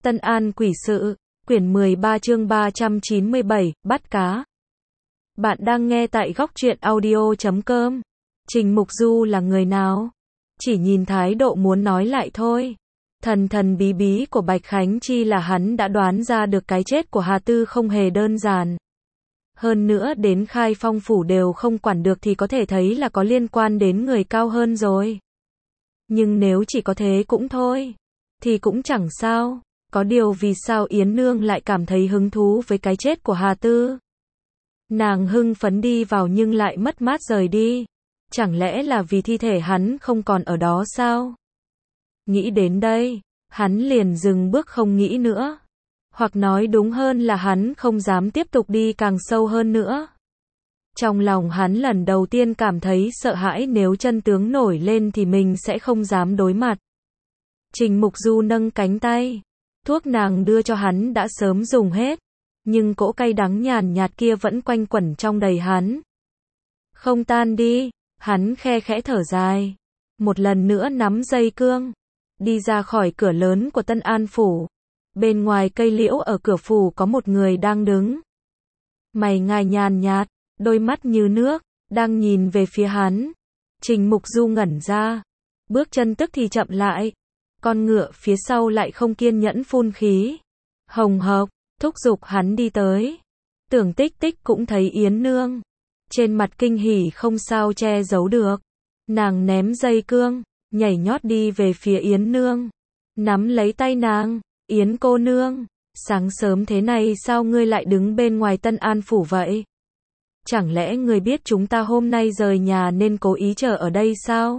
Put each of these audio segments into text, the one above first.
Tân An Quỷ Sự, quyển 13 chương 397, bắt cá. Bạn đang nghe tại góc truyện audio.com. Trình Mục Du là người nào? Chỉ nhìn thái độ muốn nói lại thôi. Thần thần bí bí của Bạch Khánh Chi là hắn đã đoán ra được cái chết của Hà Tư không hề đơn giản. Hơn nữa đến Khai Phong Phủ đều không quản được thì có thể thấy là có liên quan đến người cao hơn rồi. Nhưng nếu chỉ có thế cũng thôi, thì cũng chẳng sao. Có điều vì sao Yến Nương lại cảm thấy hứng thú với cái chết của Hà Tư? Nàng hưng phấn đi vào nhưng lại mất mát rời đi. Chẳng lẽ là vì thi thể hắn không còn ở đó sao? Nghĩ đến đây, hắn liền dừng bước không nghĩ nữa. Hoặc nói đúng hơn là hắn không dám tiếp tục đi càng sâu hơn nữa. Trong lòng hắn lần đầu tiên cảm thấy sợ hãi, nếu chân tướng nổi lên thì mình sẽ không dám đối mặt. Trình Mục Du nâng cánh tay. Thuốc nàng đưa cho hắn đã sớm dùng hết, nhưng cỗ cay đắng nhàn nhạt kia vẫn quanh quẩn trong đầy hắn. Không tan đi, hắn khe khẽ thở dài. Một lần nữa nắm dây cương, đi ra khỏi cửa lớn của Tân An Phủ. Bên ngoài cây liễu ở cửa phủ có một người đang đứng. Mày ngài nhàn nhạt, đôi mắt như nước, đang nhìn về phía hắn. Trình Mục Du ngẩn ra, bước chân tức thì chậm lại. Con ngựa phía sau lại không kiên nhẫn phun khí. Hồng hộc, thúc giục hắn đi tới. Tưởng Tích Tích cũng thấy Yến Nương. Trên mặt kinh hỉ không sao che giấu được. Nàng ném dây cương, nhảy nhót đi về phía Yến Nương. Nắm lấy tay nàng. Yến cô nương, sáng sớm thế này sao ngươi lại đứng bên ngoài Tân An Phủ vậy? Chẳng lẽ ngươi biết chúng ta hôm nay rời nhà nên cố ý chờ ở đây sao?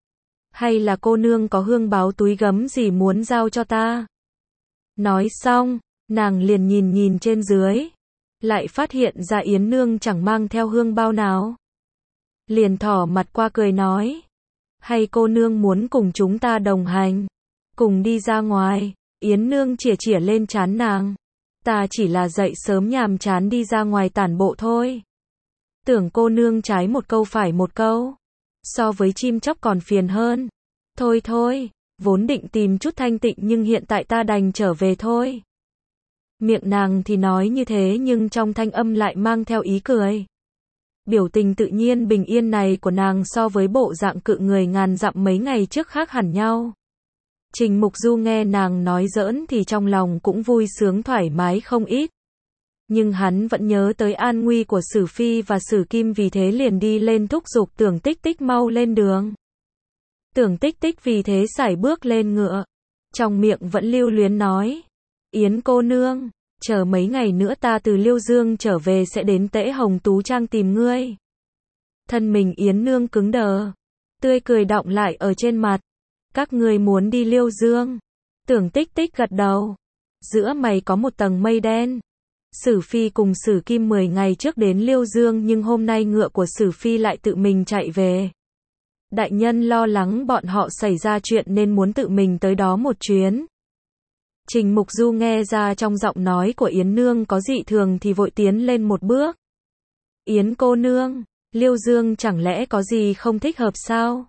Hay là cô nương có hương báo túi gấm gì muốn giao cho ta? Nói xong, nàng liền nhìn nhìn trên dưới. Lại phát hiện ra Yến Nương chẳng mang theo hương bao nào. Liền thỏ mặt qua cười nói. Hay cô nương muốn cùng chúng ta đồng hành? Cùng đi ra ngoài. Yến Nương chỉa chỉa lên trán nàng. Ta chỉ là dậy sớm nhàm chán đi ra ngoài tản bộ thôi. Tưởng cô nương trái một câu phải một câu. So với chim chóc còn phiền hơn. Thôi thôi, vốn định tìm chút thanh tịnh nhưng hiện tại ta đành trở về thôi. Miệng nàng thì nói như thế nhưng trong thanh âm lại mang theo ý cười. Biểu tình tự nhiên bình yên này của nàng so với bộ dạng cự người ngàn dặm mấy ngày trước khác hẳn nhau. Trình Mục Du nghe nàng nói giỡn thì trong lòng cũng vui sướng thoải mái không ít. Nhưng hắn vẫn nhớ tới an nguy của Sử Phi và Sử Kim, vì thế liền đi lên thúc giục Tưởng Tích Tích mau lên đường. Tưởng Tích Tích vì thế sải bước lên ngựa. Trong miệng vẫn lưu luyến nói. Yến cô nương, chờ mấy ngày nữa ta từ Liêu Dương trở về sẽ đến Tễ Hồng Tú Trang tìm ngươi. Thân mình Yến Nương cứng đờ. Tươi cười đọng lại ở trên mặt. Các ngươi muốn đi Liêu Dương? Tưởng Tích Tích gật đầu. Giữa mày có một tầng mây đen. Sử Phi cùng Sử Kim 10 ngày trước đến Liêu Dương nhưng hôm nay ngựa của Sử Phi lại tự mình chạy về. Đại nhân lo lắng bọn họ xảy ra chuyện nên muốn tự mình tới đó một chuyến. Trình Mục Du nghe ra trong giọng nói của Yến Nương có dị thường thì vội tiến lên một bước. Yến cô nương, Liêu Dương chẳng lẽ có gì không thích hợp sao?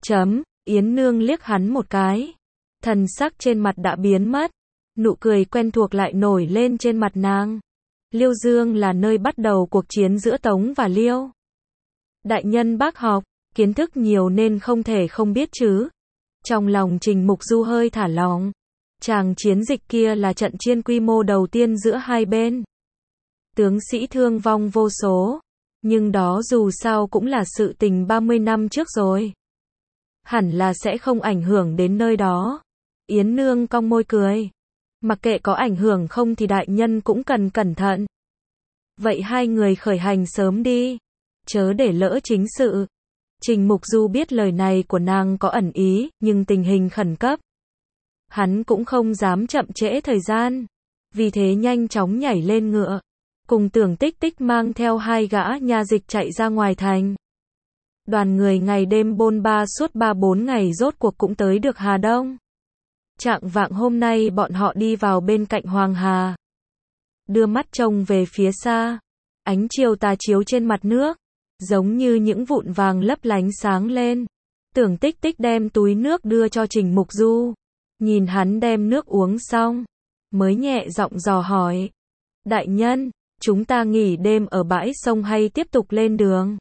Yến Nương liếc hắn một cái. Thần sắc trên mặt đã biến mất. Nụ cười quen thuộc lại nổi lên trên mặt nàng. Liêu Dương là nơi bắt đầu cuộc chiến giữa Tống và Liêu. Đại nhân bác học, kiến thức nhiều nên không thể không biết chứ. Trong lòng Trình Mục Du hơi thả lỏng. Tràng chiến dịch kia là trận chiến quy mô đầu tiên giữa hai bên. Tướng sĩ thương vong vô số. Nhưng đó dù sao cũng là sự tình 30 năm trước rồi. Hẳn là sẽ không ảnh hưởng đến nơi đó. Yến Nương cong môi cười. Mặc kệ có ảnh hưởng không thì đại nhân cũng cần cẩn thận. Vậy hai người khởi hành sớm đi. Chớ để lỡ chính sự. Trình Mục Du biết lời này của nàng có ẩn ý, nhưng tình hình khẩn cấp. Hắn cũng không dám chậm trễ thời gian. Vì thế nhanh chóng nhảy lên ngựa. Cùng Tưởng Tích Tích mang theo hai gã nha dịch chạy ra ngoài thành. Đoàn người ngày đêm bôn ba suốt 3-4 ngày rốt cuộc cũng tới được Hà Đông. Chạng vạng hôm nay bọn họ đi vào bên cạnh Hoàng Hà. Đưa mắt trông về phía xa. Ánh chiều tà chiếu trên mặt nước. Giống như những vụn vàng lấp lánh sáng lên. Tưởng Tích Tích đem túi nước đưa cho Trình Mục Du. Nhìn hắn đem nước uống xong. mới nhẹ giọng dò hỏi. Đại nhân, chúng ta nghỉ đêm ở bãi sông hay tiếp tục lên đường?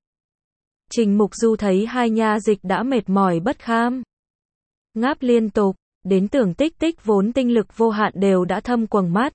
Trình Mục Du thấy hai nha dịch đã mệt mỏi bất kham, ngáp liên tục, đến Tưởng Tích Tích vốn tinh lực vô hạn đều đã thâm quầng mắt.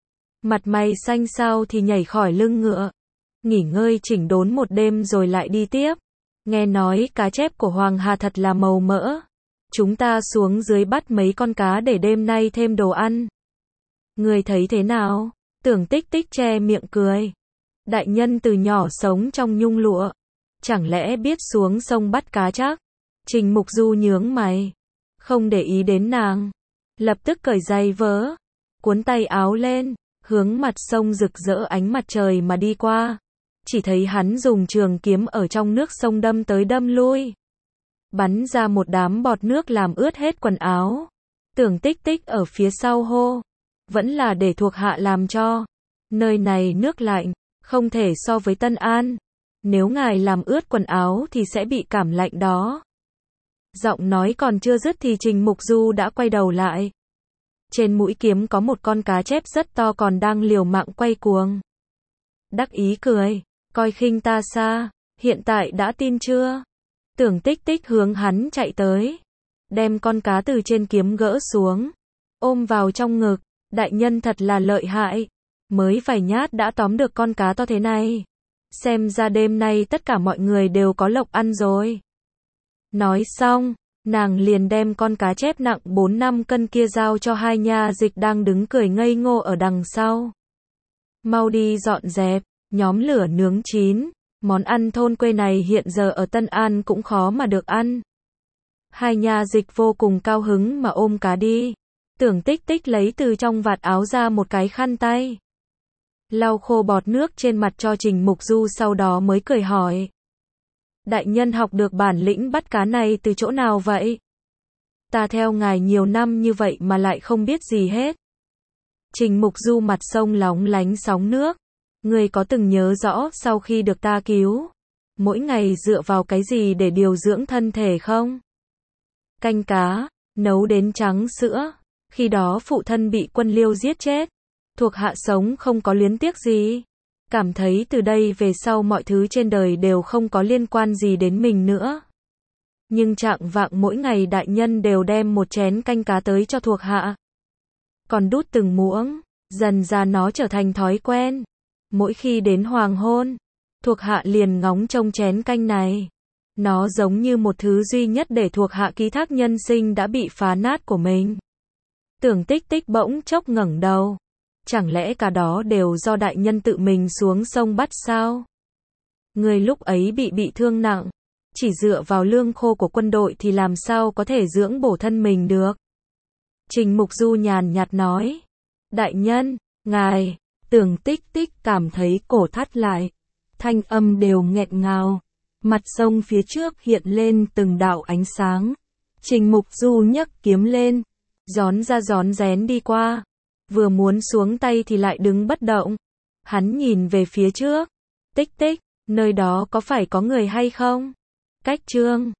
Mặt mày xanh xao thì nhảy khỏi lưng ngựa, nghỉ ngơi chỉnh đốn một đêm rồi lại đi tiếp. Nghe nói cá chép của Hoàng Hà thật là màu mỡ. Chúng ta xuống dưới bắt mấy con cá để đêm nay thêm đồ ăn. Người thấy thế nào? Tưởng Tích Tích che miệng cười. Đại nhân từ nhỏ sống trong nhung lụa, chẳng lẽ biết xuống sông bắt cá chắc? Trình Mục Du nhướng mày, không để ý đến nàng, lập tức cởi giày vớ, cuốn tay áo lên, hướng mặt sông rực rỡ ánh mặt trời mà đi qua. Chỉ thấy hắn dùng trường kiếm ở trong nước sông đâm tới đâm lui, bắn ra một đám bọt nước làm ướt hết quần áo. Tưởng Tích Tích ở phía sau hô, vẫn là để thuộc hạ làm cho. Nơi này nước lạnh, không thể so với Tân An. Nếu ngài làm ướt quần áo thì sẽ bị cảm lạnh đó. Giọng nói còn chưa dứt thì Trình Mục Du đã quay đầu lại. Trên mũi kiếm có một con cá chép rất to còn đang liều mạng quay cuồng. Đắc ý cười, coi khinh ta xa, hiện tại đã tin chưa? Tưởng Tích Tích hướng hắn chạy tới, đem con cá từ trên kiếm gỡ xuống, ôm vào trong ngực. Đại nhân thật là lợi hại, mới vài nhát đã tóm được con cá to thế này. Xem ra đêm nay tất cả mọi người đều có lộc ăn rồi. Nói xong, nàng liền đem con cá chép nặng 4-5 cân kia giao cho hai nha dịch đang đứng cười ngây ngô ở đằng sau. Mau đi dọn dẹp, nhóm lửa nướng chín. Món ăn thôn quê này hiện giờ ở Tân An cũng khó mà được ăn. Hai nha dịch vô cùng cao hứng mà ôm cá đi. Tưởng Tích Tích lấy từ trong vạt áo ra một cái khăn tay, lau khô bọt nước trên mặt cho Trình Mục Du, sau đó mới cười hỏi. Đại nhân học được bản lĩnh bắt cá này từ chỗ nào vậy? Ta theo ngài nhiều năm như vậy mà lại không biết gì hết. Trình Mục Du mặt sông lóng lánh sóng nước. Người có từng nhớ rõ sau khi được ta cứu, mỗi ngày dựa vào cái gì để điều dưỡng thân thể không? Canh cá, nấu đến trắng sữa. Khi đó phụ thân bị quân Liêu giết chết, thuộc hạ sống không có luyến tiếc gì. Cảm thấy từ đây về sau mọi thứ trên đời đều không có liên quan gì đến mình nữa. Nhưng trạng vạng mỗi ngày đại nhân đều đem một chén canh cá tới cho thuộc hạ, còn đút từng muỗng, dần ra nó trở thành thói quen. Mỗi khi đến hoàng hôn, thuộc hạ liền ngóng trông chén canh này. Nó giống như một thứ duy nhất để thuộc hạ ký thác nhân sinh đã bị phá nát của mình. Tưởng Tích Tích bỗng chốc ngẩng đầu. Chẳng lẽ cả đó đều do đại nhân tự mình xuống sông bắt sao? Người lúc ấy bị thương nặng, chỉ dựa vào lương khô của quân đội thì làm sao có thể dưỡng bổ thân mình được? Trình Mục Du nhàn nhạt nói. Đại nhân, ngài. Tưởng Tích Tích cảm thấy cổ thắt lại, thanh âm đều nghẹn ngào. Mặt sông phía trước hiện lên từng đạo ánh sáng. Trình Mục Du nhấc kiếm lên, rón ra rón rén đi qua. Vừa muốn xuống tay thì lại đứng bất động. Hắn nhìn về phía trước. Tích Tích, nơi đó có phải có người hay không? Cách chương